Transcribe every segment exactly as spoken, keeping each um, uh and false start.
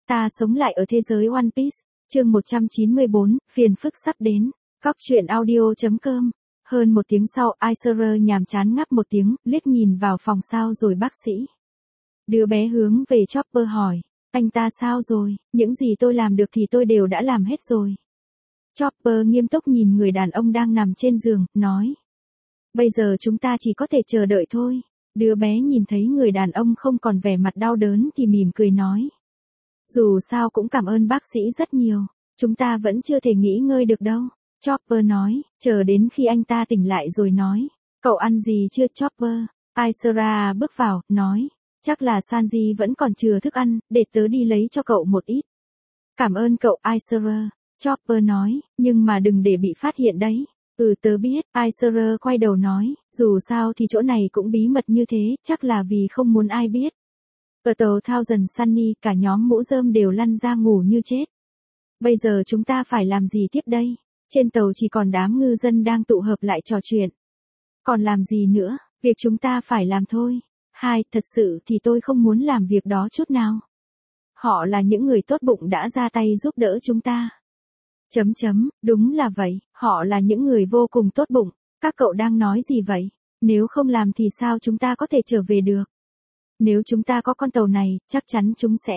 Ta sống lại ở thế giới One Piece, chương một trăm chín mươi bốn, phiền phức sắp đến. Cóc truyện audio chấm com. Hơn một tiếng sau, Aiser nhàm chán ngáp một tiếng, liếc nhìn vào phòng sao rồi bác sĩ. Đứa bé hướng về Chopper hỏi, anh ta sao rồi, những gì tôi làm được thì tôi đều đã làm hết rồi. Chopper nghiêm túc nhìn người đàn ông đang nằm trên giường, nói. Bây giờ chúng ta chỉ có thể chờ đợi thôi. Đứa bé nhìn thấy người đàn ông không còn vẻ mặt đau đớn thì mỉm cười nói. Dù sao cũng cảm ơn bác sĩ rất nhiều, chúng ta vẫn chưa thể nghỉ ngơi được đâu. Chopper nói, chờ đến khi anh ta tỉnh lại rồi nói. Cậu ăn gì chưa Chopper? Aisara bước vào, nói. Chắc là Sanji vẫn còn chừa thức ăn, để tớ đi lấy cho cậu một ít. Cảm ơn cậu Aisara, Chopper nói, nhưng mà đừng để bị phát hiện đấy. Ừ tớ biết, Aisara quay đầu nói, dù sao thì chỗ này cũng bí mật như thế, chắc là vì không muốn ai biết. Ở tàu Thousand Sunny, cả nhóm mũ rơm đều lăn ra ngủ như chết. Bây giờ chúng ta phải làm gì tiếp đây? Trên tàu chỉ còn đám ngư dân đang tụ hợp lại trò chuyện. Còn làm gì nữa, việc chúng ta phải làm thôi. Hai, thật sự thì tôi không muốn làm việc đó chút nào. Họ là những người tốt bụng đã ra tay giúp đỡ chúng ta. Chấm chấm, đúng là vậy, họ là những người vô cùng tốt bụng. Các cậu đang nói gì vậy? Nếu không làm thì sao chúng ta có thể trở về được? Nếu chúng ta có con tàu này, chắc chắn chúng sẽ.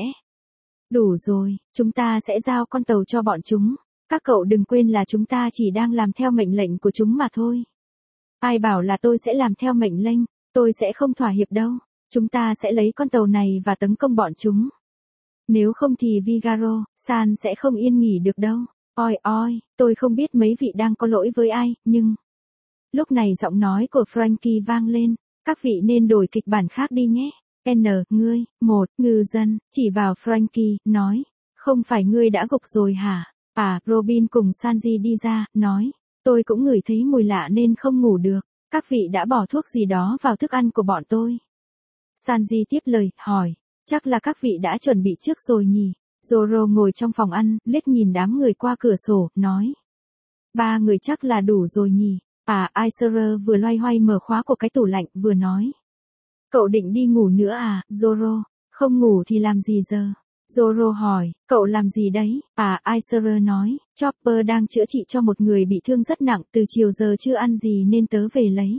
Đủ rồi, chúng ta sẽ giao con tàu cho bọn chúng. Các cậu đừng quên là chúng ta chỉ đang làm theo mệnh lệnh của chúng mà thôi. Ai bảo là tôi sẽ làm theo mệnh lệnh, tôi sẽ không thỏa hiệp đâu. Chúng ta sẽ lấy con tàu này và tấn công bọn chúng. Nếu không thì Vigaro, San sẽ không yên nghỉ được đâu. Oi oi, tôi không biết mấy vị đang có lỗi với ai, nhưng... Lúc này giọng nói của Frankie vang lên. Các vị nên đổi kịch bản khác đi nhé. N, ngươi, một, ngư dân, chỉ vào Frankie, nói. Không phải ngươi đã gục rồi hả? À, Robin cùng Sanji đi ra, nói. Tôi cũng ngửi thấy mùi lạ nên không ngủ được. Các vị đã bỏ thuốc gì đó vào thức ăn của bọn tôi. Sanji tiếp lời, hỏi. Chắc là các vị đã chuẩn bị trước rồi nhỉ? Zoro ngồi trong phòng ăn, liếc nhìn đám người qua cửa sổ, nói. Ba người chắc là đủ rồi nhỉ? À, Aiser vừa loay hoay mở khóa của cái tủ lạnh, vừa nói. Cậu định đi ngủ nữa à, Zoro? Không ngủ thì làm gì giờ? Zoro hỏi, cậu làm gì đấy? À, Aiser nói, Chopper đang chữa trị cho một người bị thương rất nặng, từ chiều giờ chưa ăn gì nên tớ về lấy.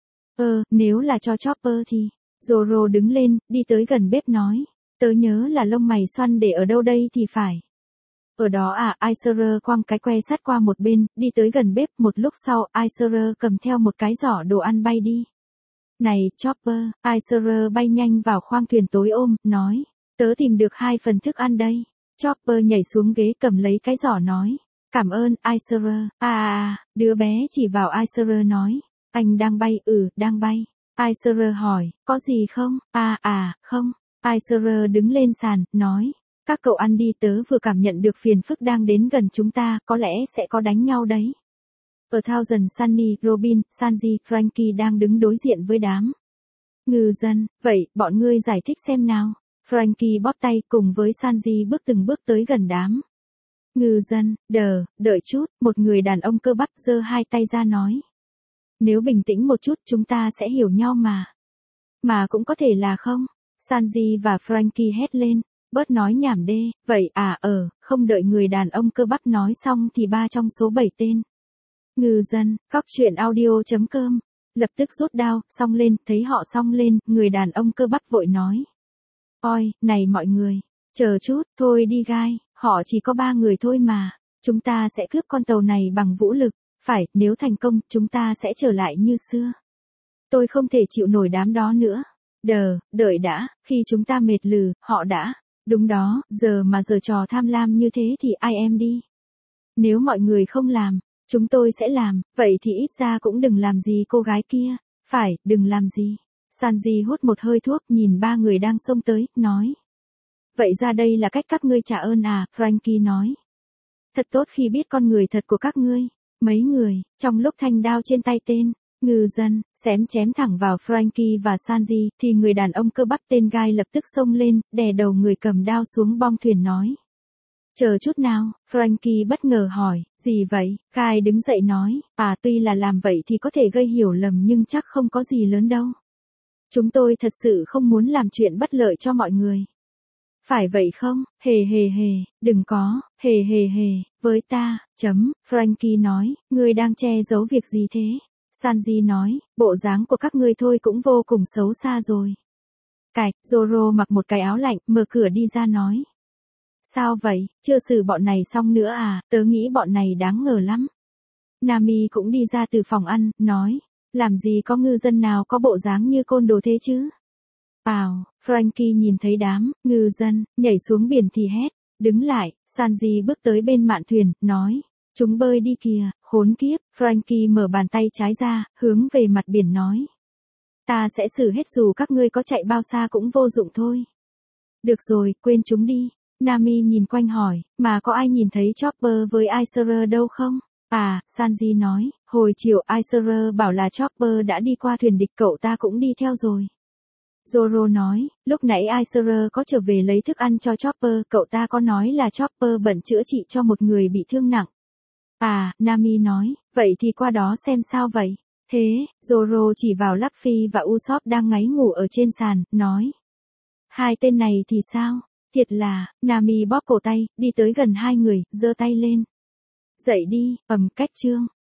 Ờ, nếu là cho Chopper thì... Zoro đứng lên, đi tới gần bếp nói. Tớ nhớ là lông mày xoăn để ở đâu đây thì phải. Ở đó à, Aiser quăng cái que sắt qua một bên, đi tới gần bếp, một lúc sau, Aiser cầm theo một cái giỏ đồ ăn bay đi. Này, Chopper, Aiser bay nhanh vào khoang thuyền tối ôm, nói. Tớ tìm được hai phần thức ăn đây. Chopper nhảy xuống ghế cầm lấy cái giỏ nói. Cảm ơn, Aiser. À, à, đứa bé chỉ vào Aiser nói. Anh đang bay, ừ, đang bay. Aiser hỏi, có gì không? À, à, không. Aiser đứng lên sàn, nói. Các cậu ăn đi, tớ vừa cảm nhận được phiền phức đang đến gần chúng ta, có lẽ sẽ có đánh nhau đấy. Ở Thousand Sunny, Robin, Sanji, Frankie đang đứng đối diện với đám ngư dân. Vậy, bọn ngươi giải thích xem nào. Frankie bóp tay cùng với Sanji bước từng bước tới gần đám ngư dân. Đờ, đợi chút, một người đàn ông cơ bắp giơ hai tay ra nói. Nếu bình tĩnh một chút chúng ta sẽ hiểu nhau mà. Mà cũng có thể là không. Sanji và Frankie hét lên. Bớt nói nhảm đê, vậy à ờ, không đợi người đàn ông cơ bắp nói xong thì ba trong số bảy tên. Ngư dân, cóc truyện audio chấm com. Lập tức rút đao, xong lên, thấy họ xong lên, người đàn ông cơ bắp vội nói. Ôi, này mọi người, chờ chút, thôi đi gai, họ chỉ có ba người thôi mà. Chúng ta sẽ cướp con tàu này bằng vũ lực, phải, nếu thành công, chúng ta sẽ trở lại như xưa. Tôi không thể chịu nổi đám đó nữa. Đờ, đợi đã, khi chúng ta mệt lừ, họ đã. Đúng đó, giờ mà giờ trò tham lam như thế thì ai em đi. Nếu mọi người không làm, chúng tôi sẽ làm, vậy thì ít ra cũng đừng làm gì cô gái kia. Phải, đừng làm gì. Sanji hút một hơi thuốc nhìn ba người đang xông tới, nói. Vậy ra đây là cách các ngươi trả ơn à, Frankie nói. Thật tốt khi biết con người thật của các ngươi. Mấy người, trong lúc thanh đao trên tay tên ngư dân, xém chém thẳng vào Frankie và Sanji, thì người đàn ông cơ bắp tên Gai lập tức xông lên, đè đầu người cầm đao xuống bong thuyền nói. Chờ chút nào, Frankie bất ngờ hỏi, gì vậy? Gai đứng dậy nói, à tuy là làm vậy thì có thể gây hiểu lầm nhưng chắc không có gì lớn đâu. Chúng tôi thật sự không muốn làm chuyện bất lợi cho mọi người. Phải vậy không? Hề hề hề, đừng có, hề hề hề, với ta, chấm, Frankie nói, ngươi đang che giấu việc gì thế? Sanji nói, bộ dáng của các ngươi thôi cũng vô cùng xấu xa rồi. Cạch, Zoro mặc một cái áo lạnh, mở cửa đi ra nói. Sao vậy, chưa xử bọn này xong nữa à, tớ nghĩ bọn này đáng ngờ lắm. Nami cũng đi ra từ phòng ăn, nói, làm gì có ngư dân nào có bộ dáng như côn đồ thế chứ? Ào, Frankie nhìn thấy đám ngư dân nhảy xuống biển thì hét, đứng lại, Sanji bước tới bên mạn thuyền, nói, chúng bơi đi kìa, khốn kiếp, Frankie mở bàn tay trái ra, hướng về mặt biển nói. Ta sẽ xử hết dù các ngươi có chạy bao xa cũng vô dụng thôi. Được rồi, quên chúng đi. Nami nhìn quanh hỏi, mà có ai nhìn thấy Chopper với Aiser đâu không? À, Sanji nói, hồi chiều Aiser bảo là Chopper đã đi qua thuyền địch, cậu ta cũng đi theo rồi. Zoro nói, lúc nãy Aiser có trở về lấy thức ăn cho Chopper, cậu ta có nói là Chopper bận chữa trị cho một người bị thương nặng. À, Nami nói, vậy thì qua đó xem sao vậy? Thế, Zoro chỉ vào Luffy và Usopp đang ngáy ngủ ở trên sàn, nói. Hai tên này thì sao? Thiệt là, Nami bóp cổ tay, đi tới gần hai người, giơ tay lên. Dậy đi, ầm, cách chương.